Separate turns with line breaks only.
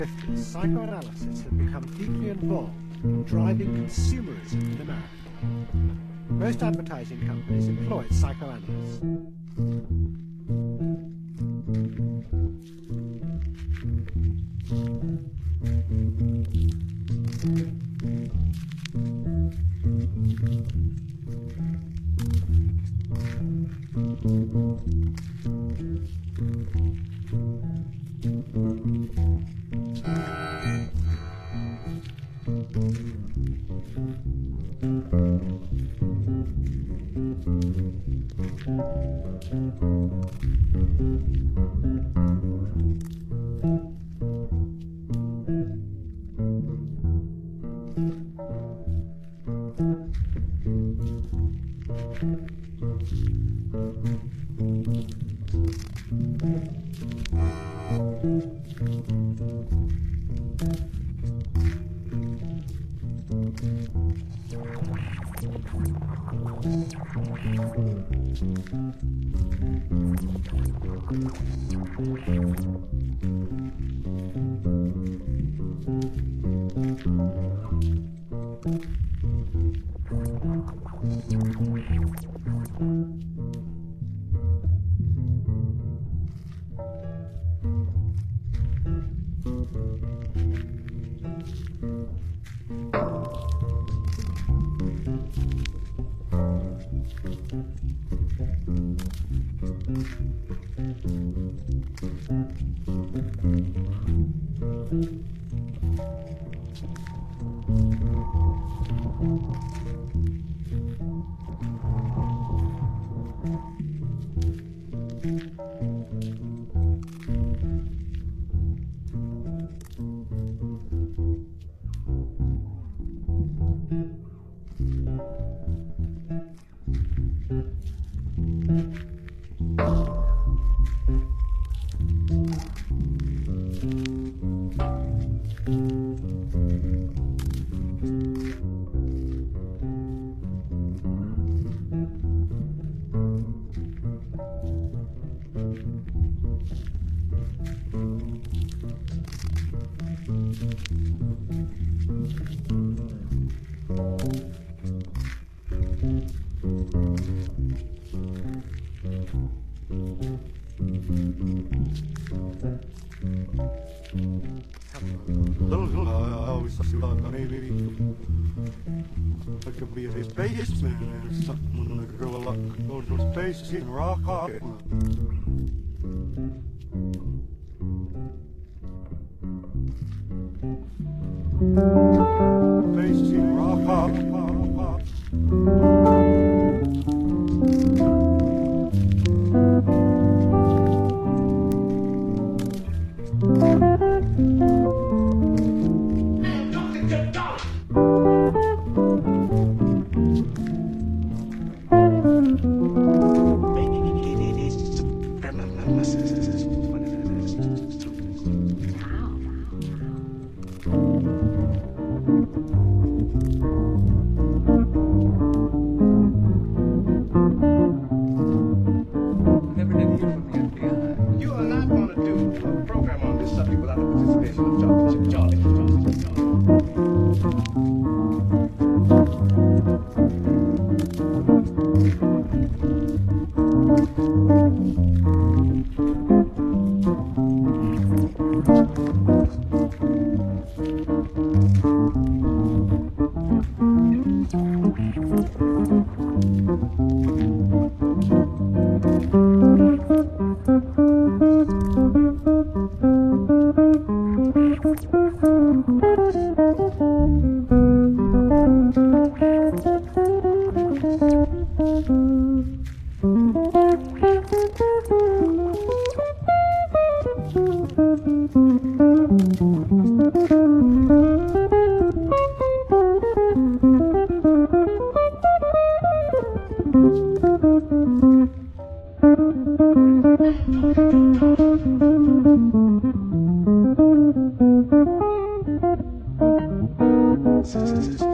Psychoanalysis had become deeply involved in driving consumerism in America. Most advertising companies employed psychoanalysts.
I could be a spaceman or something. Like a girl like going to space, she's rock hard. Space, she's rock hard.
You are not going to do a program on this subject without the participation of Charlie.
This is